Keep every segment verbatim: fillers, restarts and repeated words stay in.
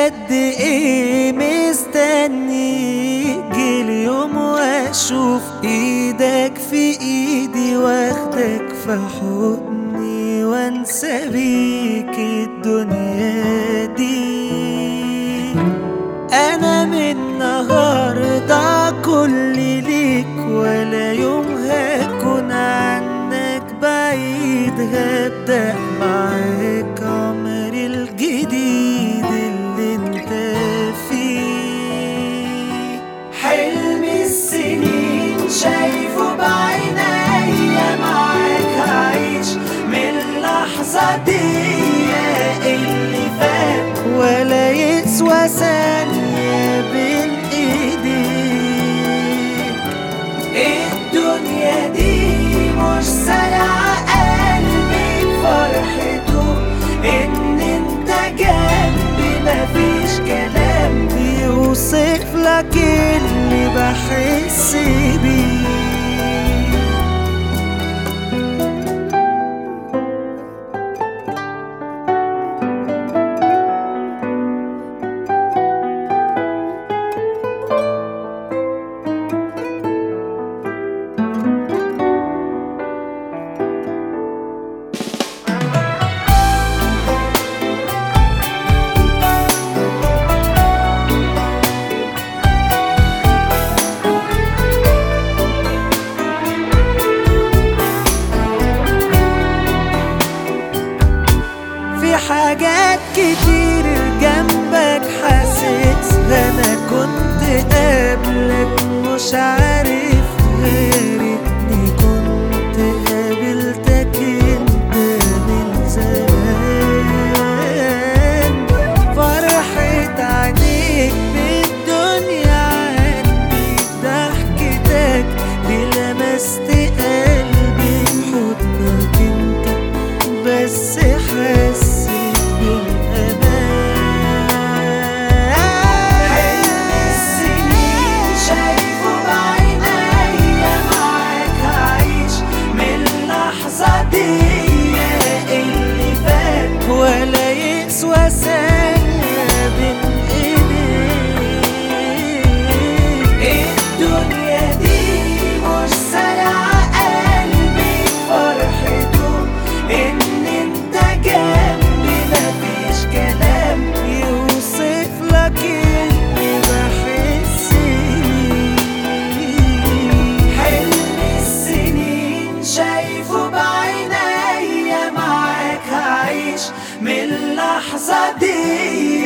قد ايه مستني يجي اليوم واشوف ايدك في ايدي واخدك في حضني وانسى بيك الدنيا دي. انا من النهارده كل ليك ولا يوم هكون عنك بعيد، هبدأ معاك عمري الجديد اللي انت فيه. حلم السنين شايفه بعينيا معاك هعيش من اللحظة دي اللي فات ولا يسوى ثانية بين ايديك. الدنيا دي مش سريعة قلبي فرحته ان انت جنبي، مفيش كلام يوصف لك اللي بحس بيه. حاجات كتير جنبك حاسس انا كنت قبلك مش عارف، غيرتني كنت قابلتك انت من زمان. فرحة عينيك بالدنيا عني، ضحكتك دي لمست قلبي، حضنك انت بس حاسس ولا يسوى ثانية بين ايديك. الدنيا دي مش سريعة قلبي فرحته ان انت جنبي، مفيش كلام يوصف لك اللي بحس بيه. حلم السنين شايفه بعينيا معاك هعيش من اللحظة دي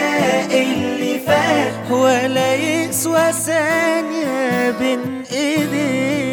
اللي فات ولا يسوى ثانية بين ايديك.